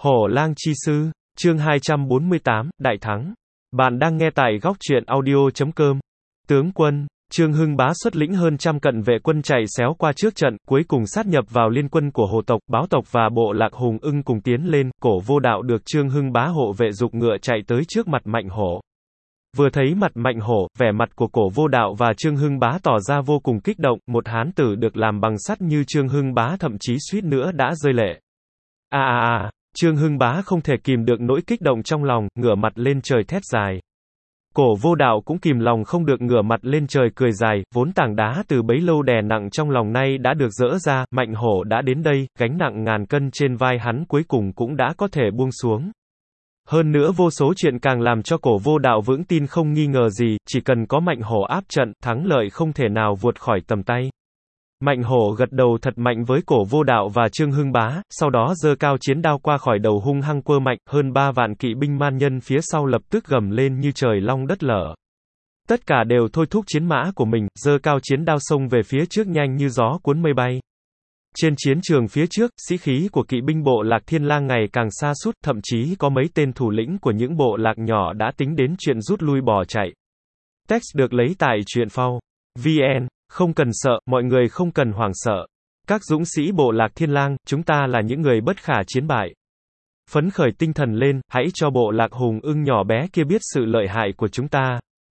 Hổ lang chi sư, chương 248, Đại thắng. Bạn đang nghe tại góc truyện audio.com. Tướng quân, Trương Hưng Bá xuất lĩnh hơn trăm cận vệ quân chạy xéo qua trước trận, cuối cùng sát nhập vào liên quân của Hồ tộc, Báo tộc và bộ lạc Hùng Ưng cùng tiến lên. Cổ Vô Đạo được Trương Hưng Bá hộ vệ giục ngựa chạy tới trước mặt Mạnh Hổ. Vừa thấy mặt Mạnh Hổ, vẻ mặt của Cổ Vô Đạo và Trương Hưng Bá tỏ ra vô cùng kích động, một hán tử được làm bằng sắt như Trương Hưng Bá thậm chí suýt nữa đã rơi lệ. Trương Hưng Bá không thể kìm được nỗi kích động trong lòng, ngửa mặt lên trời thét dài. Cổ Vô Đạo cũng kìm lòng không được ngửa mặt lên trời cười dài, vốn tảng đá từ bấy lâu đè nặng trong lòng nay đã được dỡ ra, Mạnh Hổ đã đến đây, gánh nặng ngàn cân trên vai hắn cuối cùng cũng đã có thể buông xuống. Hơn nữa vô số chuyện càng làm cho Cổ Vô Đạo vững tin không nghi ngờ gì, chỉ cần có Mạnh Hổ áp trận, thắng lợi không thể nào vụt khỏi tầm tay. Mạnh Hổ gật đầu thật mạnh với Cổ Vô Đạo và Trương Hưng Bá, sau đó giơ cao chiến đao qua khỏi đầu hung hăng quơ mạnh, hơn 3 vạn kỵ binh man nhân phía sau lập tức gầm lên như trời long đất lở. Tất cả đều thôi thúc chiến mã của mình, giơ cao chiến đao xông về phía trước nhanh như gió cuốn mây bay. Trên chiến trường phía trước, sĩ khí của kỵ binh bộ lạc Thiên Lang ngày càng sa sút, thậm chí có mấy tên thủ lĩnh của những bộ lạc nhỏ đã tính đến chuyện rút lui bỏ chạy. Text được lấy tại truyện phao. VN. Không cần sợ, mọi người không cần hoảng sợ. Các dũng sĩ bộ lạc Thiên Lang, chúng ta là những người bất khả chiến bại. Phấn khởi tinh thần lên, hãy cho bộ lạc Hùng Ưng nhỏ bé kia biết sự lợi hại của chúng ta.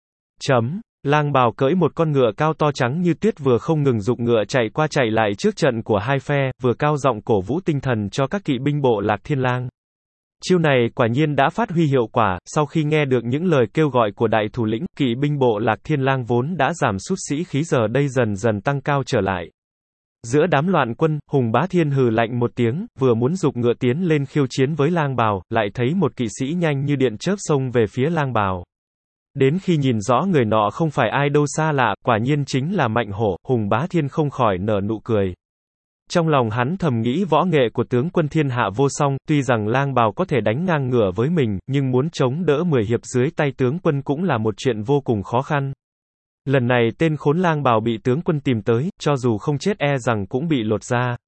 Lang Bào cưỡi một con ngựa cao to trắng như tuyết vừa không ngừng giục ngựa chạy qua chạy lại trước trận của hai phe, vừa cao giọng cổ vũ tinh thần cho các kỵ binh bộ lạc Thiên Lang. Chiêu này quả nhiên đã phát huy hiệu quả, sau khi nghe được những lời kêu gọi của đại thủ lĩnh, kỵ binh bộ lạc Thiên Lang vốn đã giảm sút sĩ khí giờ đây dần dần tăng cao trở lại. Giữa đám loạn quân, Hùng Bá Thiên hừ lạnh một tiếng, vừa muốn giục ngựa tiến lên khiêu chiến với Lang Bào, lại thấy một kỵ sĩ nhanh như điện chớp xông về phía Lang Bào. Đến khi nhìn rõ người nọ không phải ai đâu xa lạ, quả nhiên chính là Mạnh Hổ, Hùng Bá Thiên không khỏi nở nụ cười. Trong lòng hắn thầm nghĩ võ nghệ của tướng quân thiên hạ vô song, tuy rằng Lang Bào có thể đánh ngang ngửa với mình, nhưng muốn chống đỡ 10 hiệp dưới tay tướng quân cũng là một chuyện vô cùng khó khăn. Lần này tên khốn Lang Bào bị tướng quân tìm tới, cho dù không chết e rằng cũng bị lột da.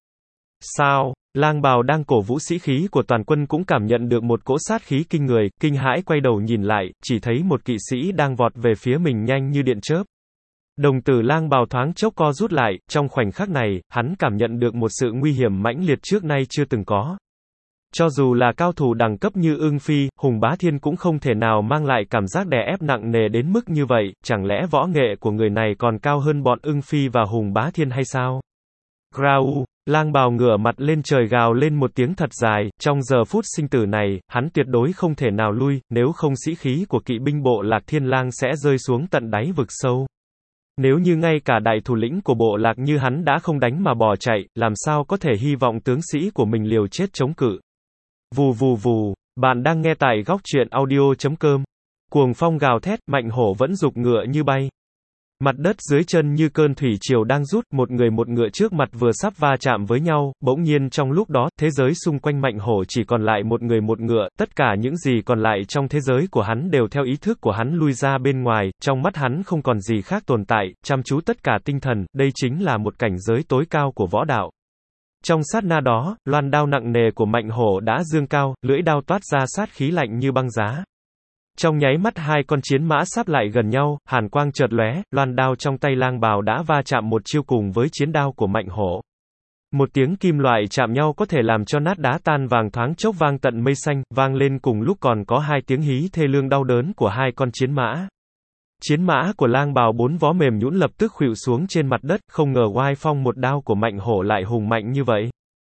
Sao? Lang Bào đang cổ vũ sĩ khí của toàn quân cũng cảm nhận được một cỗ sát khí kinh người, kinh hãi quay đầu nhìn lại, chỉ thấy một kỵ sĩ đang vọt về phía mình nhanh như điện chớp. Đồng tử Lang Bào thoáng chốc co rút lại, trong khoảnh khắc này, hắn cảm nhận được một sự nguy hiểm mãnh liệt trước nay chưa từng có. Cho dù là cao thủ đẳng cấp như Ưng Phi, Hùng Bá Thiên cũng không thể nào mang lại cảm giác đè ép nặng nề đến mức như vậy, chẳng lẽ võ nghệ của người này còn cao hơn bọn Ưng Phi và Hùng Bá Thiên hay sao? Grau, Lang Bào ngửa mặt lên trời gào lên một tiếng thật dài, trong giờ phút sinh tử này, hắn tuyệt đối không thể nào lui, nếu không sĩ khí của kỵ binh bộ lạc Thiên Lang sẽ rơi xuống tận đáy vực sâu. Nếu như ngay cả đại thủ lĩnh của bộ lạc như hắn đã không đánh mà bỏ chạy, làm sao có thể hy vọng tướng sĩ của mình liều chết chống cự. Vù vù vù, bạn đang nghe tại góc truyện audio.com. Cuồng phong gào thét, Mạnh Hổ vẫn giục ngựa như bay. Mặt đất dưới chân như cơn thủy triều đang rút, một người một ngựa trước mặt vừa sắp va chạm với nhau, bỗng nhiên trong lúc đó, thế giới xung quanh Mạnh Hổ chỉ còn lại một người một ngựa, tất cả những gì còn lại trong thế giới của hắn đều theo ý thức của hắn lui ra bên ngoài, trong mắt hắn không còn gì khác tồn tại, chăm chú tất cả tinh thần, đây chính là một cảnh giới tối cao của võ đạo. Trong sát na đó, loan đao nặng nề của Mạnh Hổ đã dương cao, lưỡi đao toát ra sát khí lạnh như băng giá. Trong nháy mắt hai con chiến mã sắp lại gần nhau, hàn quang chợt lóe, loan đao trong tay Lang Bào đã va chạm một chiêu cùng với chiến đao của Mạnh Hổ. Một tiếng kim loại chạm nhau có thể làm cho nát đá tan vàng thoáng chốc vang tận mây xanh, vang lên cùng lúc còn có hai tiếng hí thê lương đau đớn của hai con chiến mã. Chiến mã của Lang Bào bốn vó mềm nhũn lập tức khuỵu xuống trên mặt đất, không ngờ oai phong một đao của Mạnh Hổ lại hùng mạnh như vậy.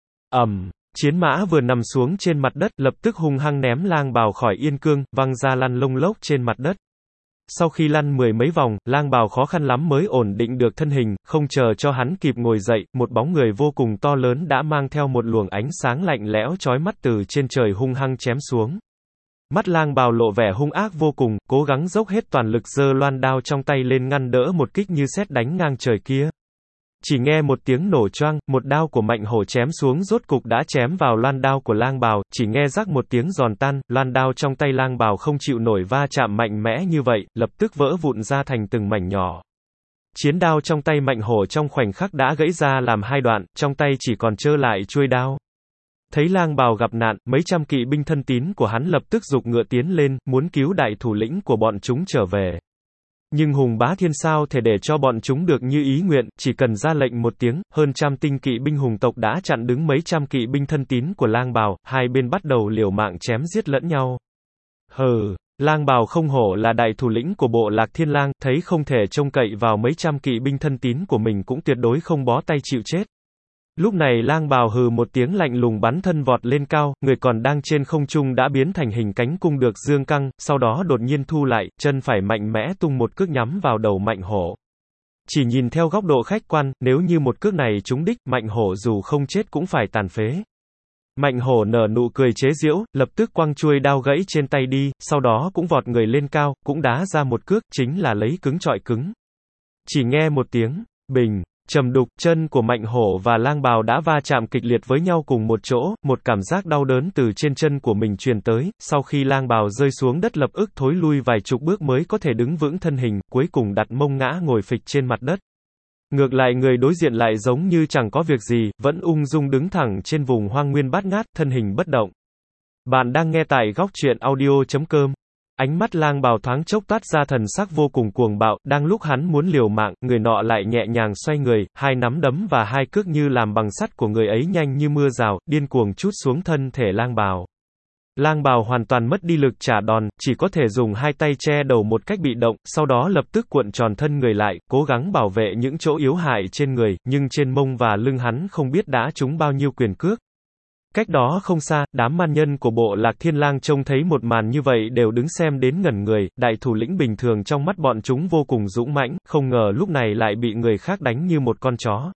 Chiến mã vừa nằm xuống trên mặt đất, lập tức hung hăng ném Lang Bào khỏi yên cương, văng ra lăn lông lốc trên mặt đất. Sau khi lăn mười mấy vòng, Lang Bào khó khăn lắm mới ổn định được thân hình, không chờ cho hắn kịp ngồi dậy, một bóng người vô cùng to lớn đã mang theo một luồng ánh sáng lạnh lẽo chói mắt từ trên trời hung hăng chém xuống. Mắt Lang Bào lộ vẻ hung ác vô cùng, cố gắng dốc hết toàn lực giơ loan đao trong tay lên ngăn đỡ một kích như sét đánh ngang trời kia. Chỉ nghe một tiếng nổ choang, một đao của Mạnh Hổ chém xuống rốt cục đã chém vào loan đao của Lang Bào, chỉ nghe rắc một tiếng giòn tan, loan đao trong tay Lang Bào không chịu nổi va chạm mạnh mẽ như vậy, lập tức vỡ vụn ra thành từng mảnh nhỏ. Chiến đao trong tay Mạnh Hổ trong khoảnh khắc đã gãy ra làm hai đoạn, trong tay chỉ còn trơ lại chuôi đao. Thấy Lang Bào gặp nạn, mấy trăm kỵ binh thân tín của hắn lập tức giục ngựa tiến lên, muốn cứu đại thủ lĩnh của bọn chúng trở về. Nhưng Hùng Bá Thiên sao thể để cho bọn chúng được như ý nguyện, chỉ cần ra lệnh một tiếng, hơn trăm tinh kỵ binh hùng tộc đã chặn đứng mấy trăm kỵ binh thân tín của Lang Bào, hai bên bắt đầu liều mạng chém giết lẫn nhau. Hừ, Lang Bào không hổ là đại thủ lĩnh của bộ Lạc Thiên Lang, thấy không thể trông cậy vào mấy trăm kỵ binh thân tín của mình cũng tuyệt đối không bó tay chịu chết. Lúc này Lang Bào hừ một tiếng lạnh lùng bắn thân vọt lên cao, người còn đang trên không trung đã biến thành hình cánh cung được dương căng, sau đó đột nhiên thu lại, chân phải mạnh mẽ tung một cước nhắm vào đầu Mạnh Hổ. Chỉ nhìn theo góc độ khách quan, nếu như một cước này trúng đích, Mạnh Hổ dù không chết cũng phải tàn phế. Mạnh Hổ nở nụ cười chế giễu, lập tức quăng chuôi đao gãy trên tay đi, sau đó cũng vọt người lên cao, cũng đá ra một cước, chính là lấy cứng chọi cứng. Chỉ nghe một tiếng, bình. Trầm đục, chân của Mạnh Hổ và Lang Bào đã va chạm kịch liệt với nhau cùng một chỗ, một cảm giác đau đớn từ trên chân của mình truyền tới, sau khi Lang Bào rơi xuống đất lập ức thối lui vài chục bước mới có thể đứng vững thân hình, cuối cùng đặt mông ngã ngồi phịch trên mặt đất. Ngược lại người đối diện lại giống như chẳng có việc gì, vẫn ung dung đứng thẳng trên vùng hoang nguyên bát ngát, thân hình bất động. Bạn đang nghe tại góc truyện audio.com. Ánh mắt Lang Bào thoáng chốc toát ra thần sắc vô cùng cuồng bạo, đang lúc hắn muốn liều mạng, người nọ lại nhẹ nhàng xoay người, hai nắm đấm và hai cước như làm bằng sắt của người ấy nhanh như mưa rào, điên cuồng trút xuống thân thể Lang Bào. Lang Bào hoàn toàn mất đi lực trả đòn, chỉ có thể dùng hai tay che đầu một cách bị động, sau đó lập tức cuộn tròn thân người lại, cố gắng bảo vệ những chỗ yếu hại trên người, nhưng trên mông và lưng hắn không biết đã trúng bao nhiêu quyền cước. Cách đó không xa, đám man nhân của bộ Lạc Thiên Lang trông thấy một màn như vậy đều đứng xem đến ngẩn người, đại thủ lĩnh bình thường trong mắt bọn chúng vô cùng dũng mãnh, không ngờ lúc này lại bị người khác đánh như một con chó.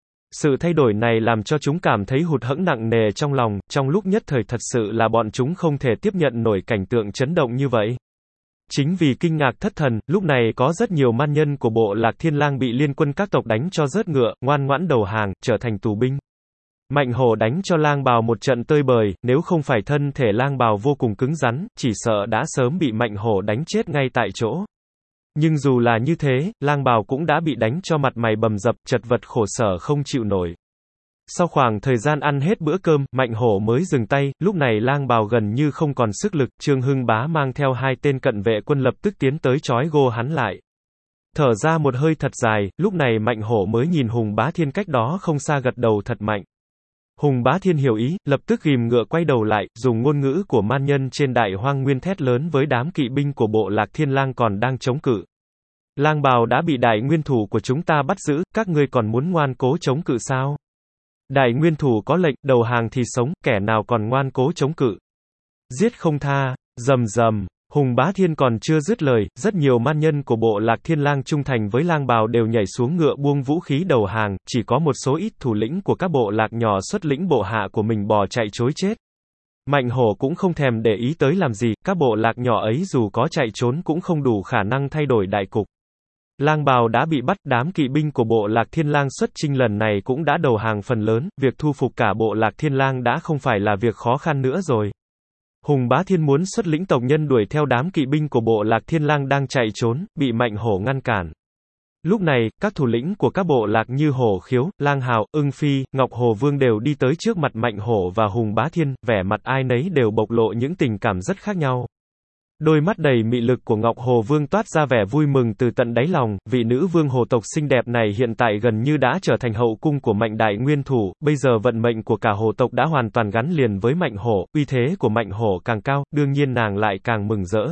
Sự thay đổi này làm cho chúng cảm thấy hụt hẫng nặng nề trong lòng, trong lúc nhất thời thật sự là bọn chúng không thể tiếp nhận nổi cảnh tượng chấn động như vậy. Chính vì kinh ngạc thất thần, lúc này có rất nhiều man nhân của bộ Lạc Thiên Lang bị liên quân các tộc đánh cho rớt ngựa, ngoan ngoãn đầu hàng, trở thành tù binh. Mạnh Hổ đánh cho Lang Bào một trận tơi bời, nếu không phải thân thể Lang Bào vô cùng cứng rắn, chỉ sợ đã sớm bị Mạnh Hổ đánh chết ngay tại chỗ. Nhưng dù là như thế, Lang Bào cũng đã bị đánh cho mặt mày bầm dập, chật vật khổ sở không chịu nổi. Sau khoảng thời gian ăn hết bữa cơm, Mạnh Hổ mới dừng tay, lúc này Lang Bào gần như không còn sức lực, Trương Hưng Bá mang theo hai tên cận vệ quân lập tức tiến tới trói gô hắn lại. Thở ra một hơi thật dài, lúc này Mạnh Hổ mới nhìn Hùng Bá Thiên cách đó không xa gật đầu thật mạnh. Hùng Bá Thiên hiểu ý, lập tức ghìm ngựa quay đầu lại, dùng ngôn ngữ của man nhân trên đại hoang nguyên thét lớn với đám kỵ binh của bộ Lạc Thiên Lang còn đang chống cự. Lang Bào đã bị đại nguyên thủ của chúng ta bắt giữ, các ngươi còn muốn ngoan cố chống cự sao? Đại nguyên thủ có lệnh, đầu hàng thì sống, kẻ nào còn ngoan cố chống cự? Giết không tha, rầm rầm. Hùng Bá Thiên còn chưa dứt lời, rất nhiều man nhân của bộ Lạc Thiên Lang trung thành với Lang Bào đều nhảy xuống ngựa buông vũ khí đầu hàng, chỉ có một số ít thủ lĩnh của các bộ lạc nhỏ xuất lĩnh bộ hạ của mình bỏ chạy trối chết. Mạnh Hổ cũng không thèm để ý tới làm gì, các bộ lạc nhỏ ấy dù có chạy trốn cũng không đủ khả năng thay đổi đại cục. Lang Bào đã bị bắt, đám kỵ binh của bộ Lạc Thiên Lang xuất chinh lần này cũng đã đầu hàng phần lớn, việc thu phục cả bộ Lạc Thiên Lang đã không phải là việc khó khăn nữa rồi. Hùng Bá Thiên muốn xuất lĩnh tộc nhân đuổi theo đám kỵ binh của bộ Lạc Thiên Lang đang chạy trốn, bị Mạnh Hổ ngăn cản. Lúc này, các thủ lĩnh của các bộ lạc như Hổ Khiếu, Lang Hào, Ưng Phi, Ngọc Hồ Vương đều đi tới trước mặt Mạnh Hổ và Hùng Bá Thiên, vẻ mặt ai nấy đều bộc lộ những tình cảm rất khác nhau. Đôi mắt đầy mị lực của Ngọc Hồ Vương toát ra vẻ vui mừng từ tận đáy lòng, vị nữ vương hồ tộc xinh đẹp này hiện tại gần như đã trở thành hậu cung của Mạnh đại nguyên thủ, bây giờ vận mệnh của cả hồ tộc đã hoàn toàn gắn liền với Mạnh Hổ, uy thế của Mạnh Hổ càng cao, đương nhiên nàng lại càng mừng rỡ.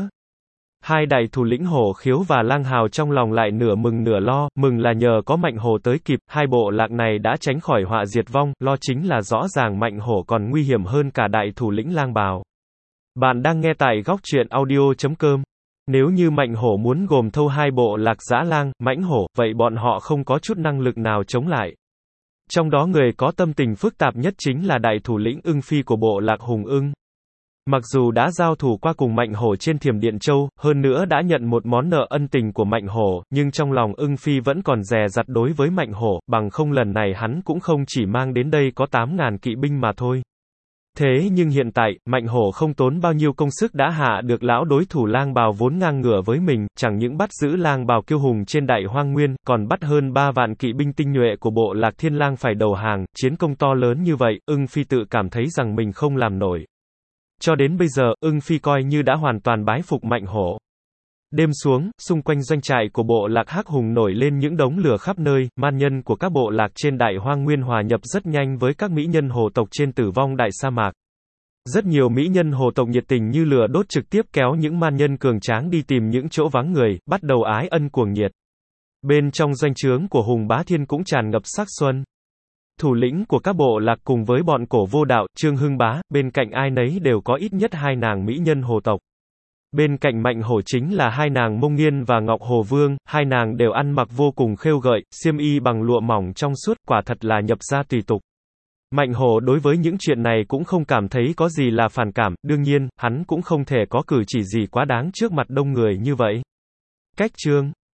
Hai đại thủ lĩnh Hổ Khiếu và Lang Hào trong lòng lại nửa mừng nửa lo, mừng là nhờ có Mạnh Hổ tới kịp, hai bộ lạc này đã tránh khỏi họa diệt vong, lo chính là rõ ràng Mạnh Hổ còn nguy hiểm hơn cả đại thủ lĩnh Lang Bào. Bạn đang nghe tại góc truyện audio.com. Nếu như Mạnh Hổ muốn gồm thâu hai bộ lạc Dã Lang, Mãnh Hổ, vậy bọn họ không có chút năng lực nào chống lại. Trong đó người có tâm tình phức tạp nhất chính là đại thủ lĩnh Ưng Phi của bộ lạc Hùng Ưng. Mặc dù đã giao thủ qua cùng Mạnh Hổ trên Thiểm Điện Châu, hơn nữa đã nhận một món nợ ân tình của Mạnh Hổ, nhưng trong lòng Ưng Phi vẫn còn dè dặt đối với Mạnh Hổ, bằng không lần này hắn cũng không chỉ mang đến đây có 8.000 kỵ binh mà thôi. Thế nhưng hiện tại, Mạnh Hổ không tốn bao nhiêu công sức đã hạ được lão đối thủ lang bào vốn ngang ngửa với mình, chẳng những bắt giữ lang bào kiêu hùng trên đại hoang nguyên, còn bắt hơn 3 vạn kỵ binh tinh nhuệ của bộ Lạc Thiên Lang phải đầu hàng, chiến công to lớn như vậy, Ưng Phi tự cảm thấy rằng mình không làm nổi. Cho đến bây giờ, Ưng Phi coi như đã hoàn toàn bái phục Mạnh Hổ. Đêm xuống, xung quanh doanh trại của bộ lạc Hắc Hùng nổi lên những đống lửa khắp nơi, man nhân của các bộ lạc trên đại hoang nguyên hòa nhập rất nhanh với các mỹ nhân hồ tộc trên Tử Vong đại sa mạc. Rất nhiều mỹ nhân hồ tộc nhiệt tình như lửa đốt trực tiếp kéo những man nhân cường tráng đi tìm những chỗ vắng người, bắt đầu ái ân cuồng nhiệt. Bên trong doanh trướng của Hùng Bá Thiên cũng tràn ngập sắc xuân. Thủ lĩnh của các bộ lạc cùng với bọn Cổ Vô Đạo, Trương Hưng Bá, bên cạnh ai nấy đều có ít nhất 2 nàng mỹ nhân hồ tộc. Bên cạnh Mạnh Hổ chính là 2 nàng Mông Nghiên và Ngọc Hồ Vương, 2 nàng đều ăn mặc vô cùng khêu gợi, xiêm y bằng lụa mỏng trong suốt, quả thật là nhập gia tùy tục. Mạnh Hổ đối với những chuyện này cũng không cảm thấy có gì là phản cảm, đương nhiên, hắn cũng không thể có cử chỉ gì quá đáng trước mặt đông người như vậy. Cách chương